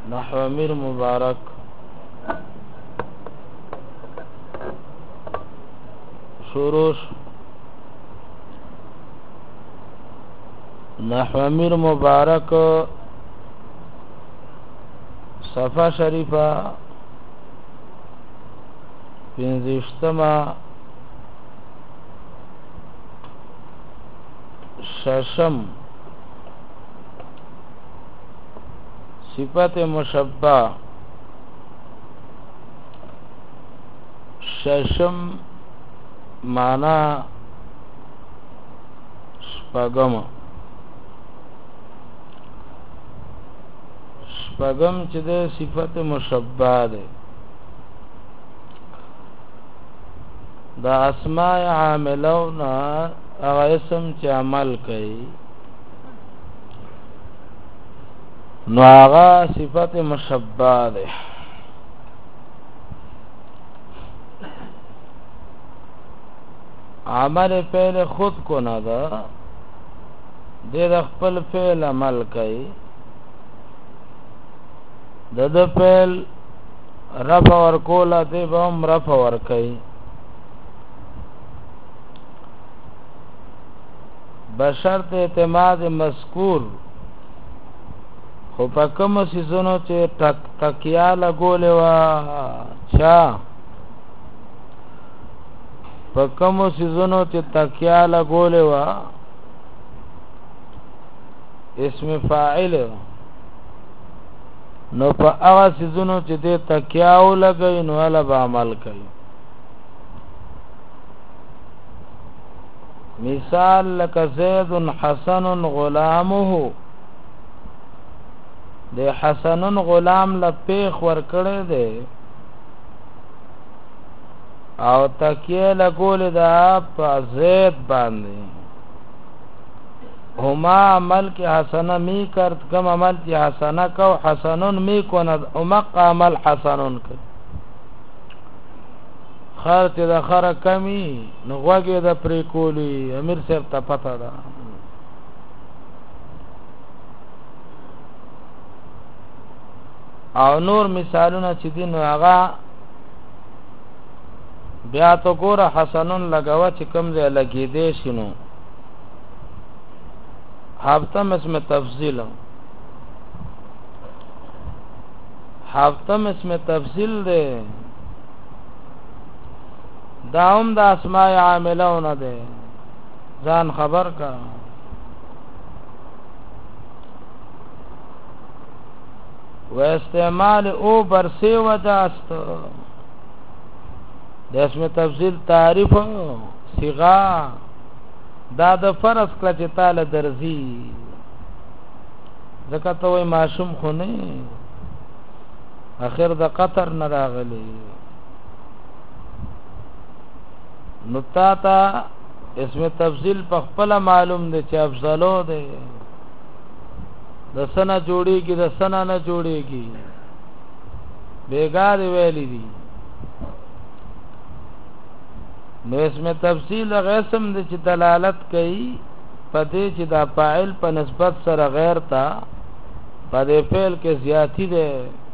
نحو امیر مبارک شروع نحو امیر مبارک صفحه شریفه پنځشتمه ششم صفت مشبہ ششم معنی شپغم چې د صفت مشبہ ده دا اسماء عاملون هغه اسم چې عمل کوي نو هغه صفت مشبہ ده عمل فعل خود کو نه ده د خپل فعل عمل کوي د فعل رفع ورکولا دی به هم رفع ورکوي بشرط اعتماد مذکور خو په کوم سيزونو چې تکیا لګولې وا چا په کوم سيزونو چې تکیا لګولې وا اسم فاعل نو په هغه سيزونو چې د تکیاو لګي نو له به عمل کوي مثال لك زید حسن غلامه د حسن غلام له پیخ ور کړی دی او تکیه لګول دا په زید باندې هما عمل کې حسنه می کرد کم عمل چې حسنه کو حسنون می کند او مقامل حسنون کو خرچ د خره کمی نو غوږی د پرې کولی امیر صاحب ته پته ده او نور مثالونه چې دین هغه بیا تو ګوره حسنون لګاوه چې کم ځای لګېدې شنو هفتم اسم تفضیل ده داوم د اسماء عاملون ده ځان خبر کا و استعمال او برسی وجاست د اسم تفضیل تعریف صيغه دا د فرض کله چې تعالی درځي ځکه ته وای معصوم خو نه اخر د قطر نه راغلی نو تا اسم تفضیل په خپل معلوم دی چې افضلو دی د سنه جوړیږي د سنه نه جوړیږي بیګار ویلی دي نو اسم تفصیل غیسم د چې دلالت کوي پدې چې دا فاعل په نسبت سره غیر تا پدې فعل کې زیاتی ده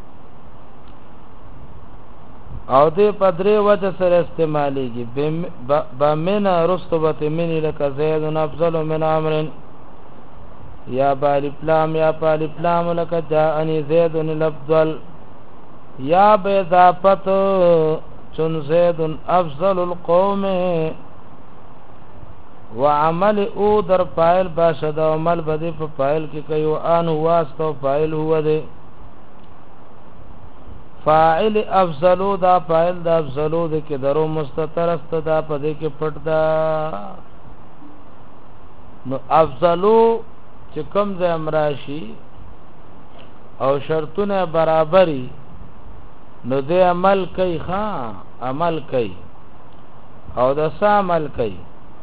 او دې پدری وجه سره استعماليږي بمن رستبت من لك زيد افضل من عمرو یا بالفلام یا بالفلام لك جاءني زيد الافضل یا باضافت چون زید افضل القوم وعمل او در فاعل باشد عمل بدی په فاعل کې کوي او ان واسطه فاعل هو ده فاعل افضلو دا فاعل دا افضلو ده کې درو مستتر است دا په دې کې پټ دا نو افضلو چې کوم ځای امراشي او شرطونه برابرۍ نو دې عمل کوي عمل کوي او د عمل کوي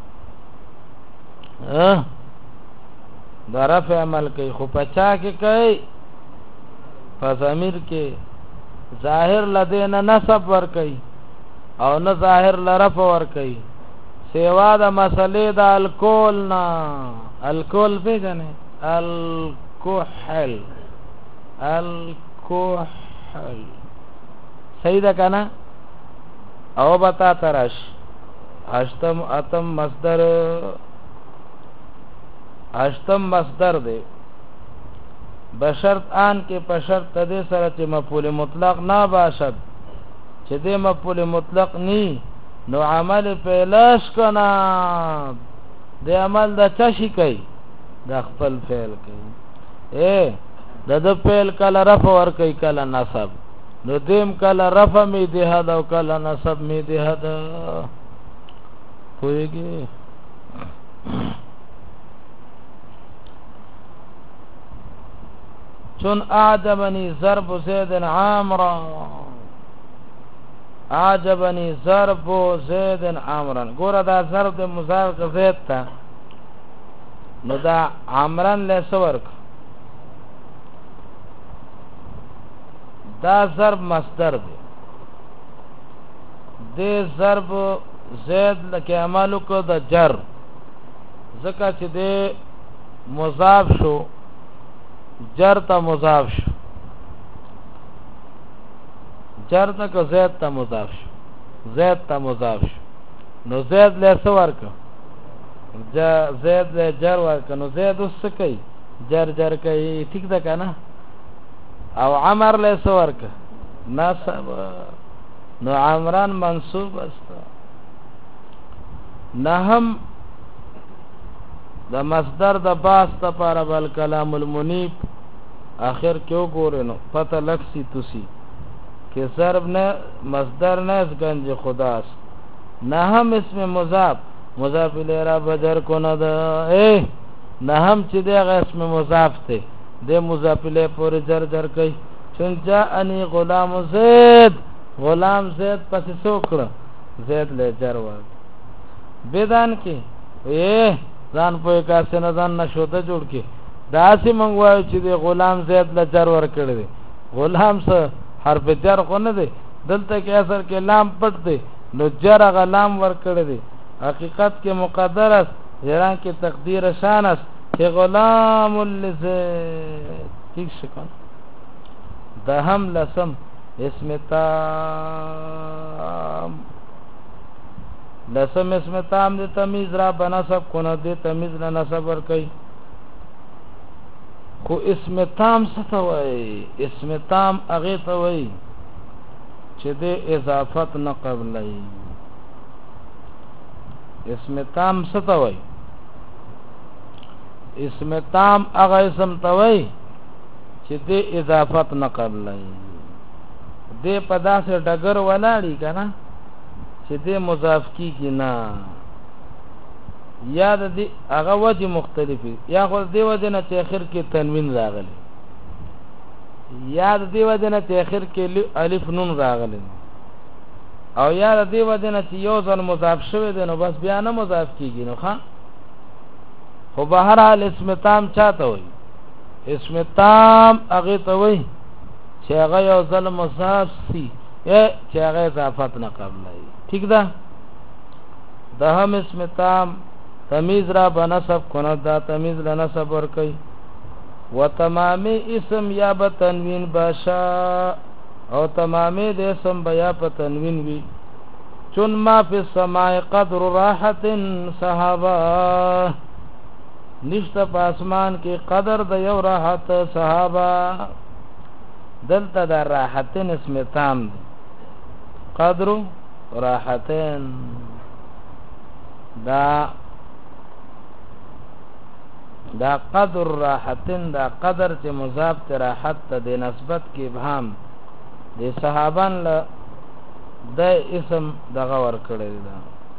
دا رفع عمل کوي خو پچا کې کوي فضمیر کې ظاهر لدینا نسب ور کوي او نه ظاهر لرفع ور کوي سیوا د مسلې د الکول نه الکول پیژنې الکحل کوحل صحیح ده کنه او بتا ترش اشتم اتم مصدر دے بشرط آن کې په شرط دې سره چې مفعول مطلق نه باشد چې دې مفعول مطلق ني نو عمل فعلش کنا دې عمل د چا شي کوي د خپل فعل کوي د فعل کله رفع ور کوي کله نصب نو دیم کله رفع می ده دا او کله نصب می ده دا پوهیږي چون اعجبني ضرب زيد عامرا اعجبني ضرب زيد عامرا ګوره دا ضرب د مضارع زید ته نو دا عامران له سورک دا ضرب مصدر دی دې ضرب زید لکه عملو کو د جر زکه چې دې مضاف شو جر تا مضاف شو جر تا کو زید تا مضاف شو زید تا مضاف شو نو زید له سور کو زید له جر ورک نو زید اوس کوي جر کوي ٹھیک ده کنه او عمر له سور کو نصب نو عمران منصوب است نهم د مصدر د باس ته پر بل کلام المنیب اخر کیو ګورنو پته لکسی توسی کې ضرب نه مصدر نه گنج خداس نهم اسم مضاف الیه را بدر کو نه ده نهم چې دغه اسم مضاف ته د مضاف الیه پورې جر کوي چون جاءنی غلام زید پس څوکړه زید له جر ور بدان کې ځان په کاسه نه ځان نشوته جوړ کې داسې منغوای چې د غلام زید له جر ور کړی دی غلام سره حرف جر خو نه دی دلته کې اثر کې لام پټ دی نو جر غلام ور کړی دی حقیقت کې مقدر است یران کې تقدیر شان است چې غلام لزید ٹھیک شکن دهم لسم اسم تام لسم اسم تام دې تمیز را بنسب کنه دې تمیز نه نسب ور کوي خو اسم تام څه ته وایي اسم تام هغه ته وایي چې دې اضافت نه قبلای اسم تام څه ته وایي اسم تام هغه اسم ته وایي چې دې اضافت نه قبلای دې په داسې ډګر ولاړی کنه چې دې مضاف کیږي نه یا د دې هغه وجه مختلفي یا خو دې وجه نه چې اخر کې تنوین راغلی یا د دې وجه نه چې اخر کې الف نون راغلی او یا د دې وجه نه چې یو ځل مضاف شوی دی نو بس بیا نه مضاف کیږي نو ښا خو بهر حال اسم تام چاته وي اسم تام هغه ته وي چې هغه یو ځل مضاف سي چې هغه اضافت نه قبلای ٹھیک ده دهم اسم تام تمیز را بنسب کنه دا تمیز را نسب ور کوي و تمامی اسم یا بتنوین باشا او تمامی د اسم بیا په تنوین وی چون ما فی السماء قدر راحت صحابه نشته په اسمان کې قدر د یو راحت صحابه دلته د راحتن اسم تام دی قدر راحتن دا قدر راحتن دا قدر چې مضاف ته راحت ته د نسبت کې ابهام د صحابان له د اسم دغه ور کړی دا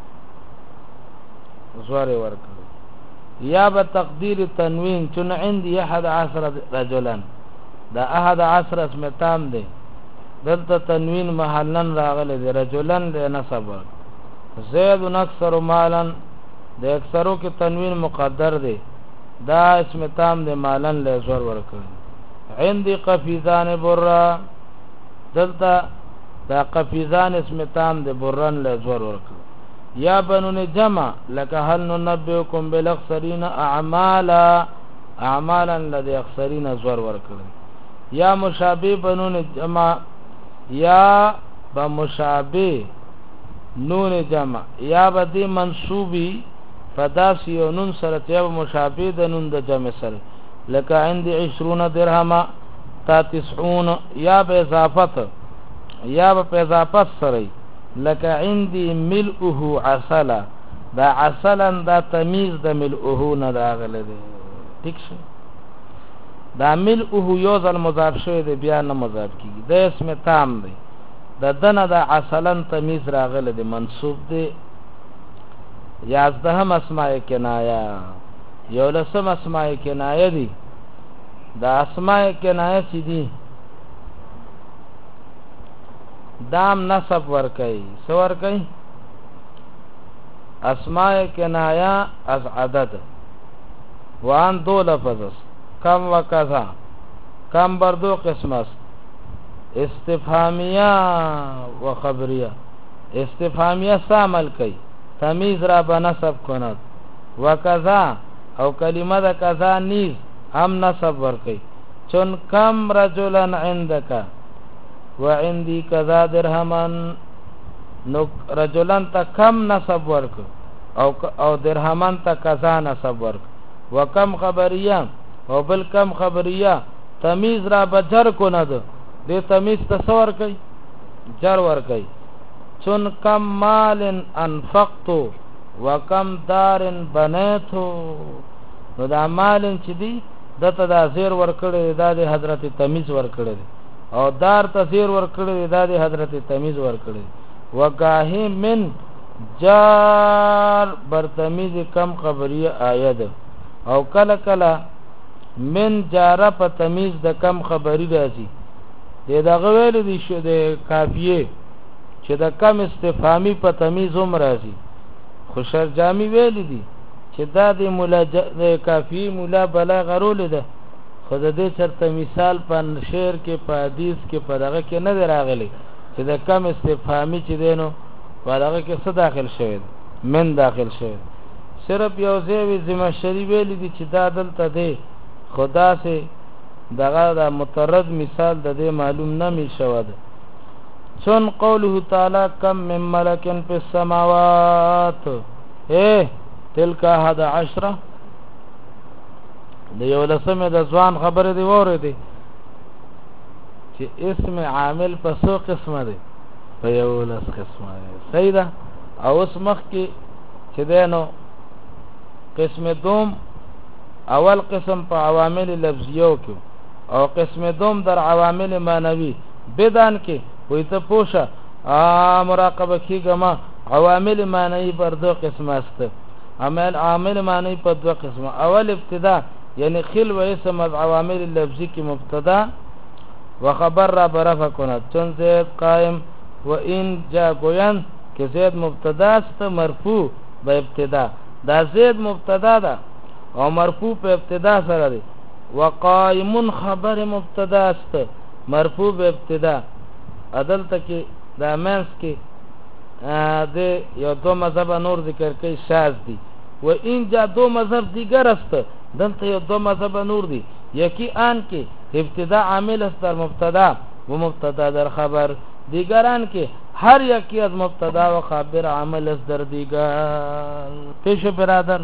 زوار ور کړی یا به تقدیر تنوین چون عندي 11 رجلا دا 11 اسم تام دی دلته تنوین محلن راغلی دی رجلن دی نصب زید اکثر مالن د اکثرو کې تنوین مقدر دی دا اسم تام دی مالن له زور ورکړي عندي قفیزان برا دلته دا قفیزان اسم تام دی برن له زور ورکړي یا بنون جمع لك هل ننبئكم بالاخسرين اعمالا لدي اخسرين زور ورکړي یا مشابه بنون جمع یا بمشابه نون جمع یا بدی منصوبی فداسی و نون سره یا مشابه د نون د جمع سره لکه عندي 20 درهم تا 90 یا به اضافت یا به اضافت سره لکه عندي ملؤه عسلا دا عسلا دا تمیز د ملؤه نه راغله دی ٹھیک شو دا ملؤه یو ځل مضاف شوی دی بیا نه مضاف کیږي د اسم تام دی د دنه د عسلا تمیز راغله دی منصوب دی 11 اسماء کنایه یو لسم اسماء کنایه دی دا اسماء کنایه چې دی دام نصب ور کوي سور کوي اسماء کنایه از عدد وان دو لفظ است کم و کذا کم بر دو قسم است استفهامیه و خبریه استفهامیه سامل کوي تمیز را بنصب کند و کذا او کلمه دا کذا نیز هم نصب ور کوي چون کم رجلا عندك وعندي كذا درهما نو رجلان تا کم نصب ورک او درهمان تا کذا نصب ورک وکم خبریه او بل کم خبریه تمیز را بجر کند دی تمیز تصور کئی جر ور کئی چون کم مال انفقتو وکم دار بنیتو نو دا مال چی دی دتا دا زیر ور کړی دا دی حضرت تمیز ور کړی او دار تزیر ور کړی دا دی حضرت تمیز ور کړی وگاهی من جار برتمیز کم خبریه آید او کله کله من جاره په تمیز د کم خبری راځي دغه ویل دي شو د کافیه چې د کم استفهامی په تمیز هم راځي خو شرجامی ویل دي چې دا د مولا کافیه مولا بلاغه رول ده خو د دې چرته مثال په شعر کې په حدیث کې په دغه کې نه راغلی چې د کم استفهامی چې دینو په دغه کې څه داخل شوی من داخل شوی صرف یو ځای ذمہ شری ویل دي چې دا دلته دی خدا سے دغه دا مترد مثال د دې معلوم نه می شود چون قوله تعالی کم من ملکن فی السماوات تلک 11 د یو لسمه د ځوان خبره دی وره دی چې اسم عامل په څو قسمه دی په یو لس قسمه دی صحیح ده او اوس مخ کې چې دینو قسم دوم اول قسم په عوامل لفظیو کې او قسم دوم در عوامل معنوي بدان کې وې ته پوښه مراقبه کیګما عوامل معنوي پر دو قسم است عامل معنوي په دو قسم اول ابتدا یعنی خل و اسم از عوامل لفظی کی مبتدا و خبر را برفع کند چون زید قائم و این جا گوین که زید مبتدا است مرفوع به ابتدا دا زید مبتدا ده او مرفوع په ابتدا سره دی و قائم خبر مبتدا است مرفوع به ابتدا عدل تکي دا منس کې د یو دو مذهب نور ذکر کوي شاذ دي و این جا دو مذهب دیگر است دلته یو دو مذهب نور دي یکی آن کې ابتدا عامل است در مبتدا و مبتدا در خبر دیگران کې هر یکی از مبتدا و خبر عامل است در دیگر پیش برادر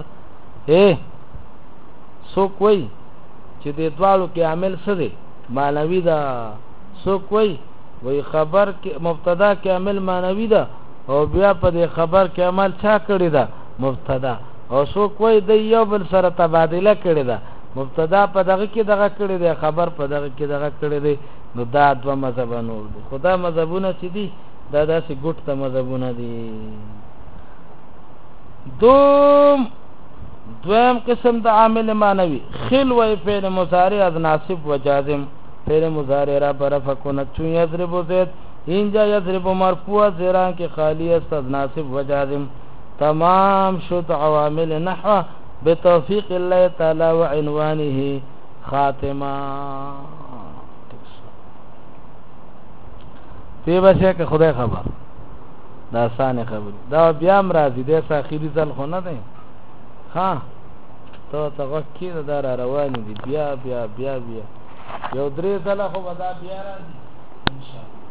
سو کوئی چې د دوالو کې عامل څه دی معنوي ده سو کوئی وی خبر کې مبتدا کې عامل معنوي ده او بیا په دې خبر کې عمل چا کړی ده مبتدا او سو کوئی د یو بل سره تبادله کړی ده مبتدا په دغه کې دغه کړی ده خبر په دغه کې دغه کړی ده نو دا دوه مذهب نور دي خدا مذهبونه چې دي دا داسې ګټ ته مذهبونه دي دویم قسم د عامل معنوي خل و فعل مضارع از ناصب و جازم فعل مضارع را برفع کند چون یضرب زید اینجا یضرب مرفوع زیران که خالی است از ناصب و جازم تمام شد عوامل نحو بتوفیق الله تعالی و عنوانه خاتمه تی بشه که خدای خبر دا آسان خبر دا بیا مرازی دیسا خیلی ځل خو نه دی ها ته تغکی دا روان دي بیا یو درې ځله خو ودا بیا راځي ان شاء الله.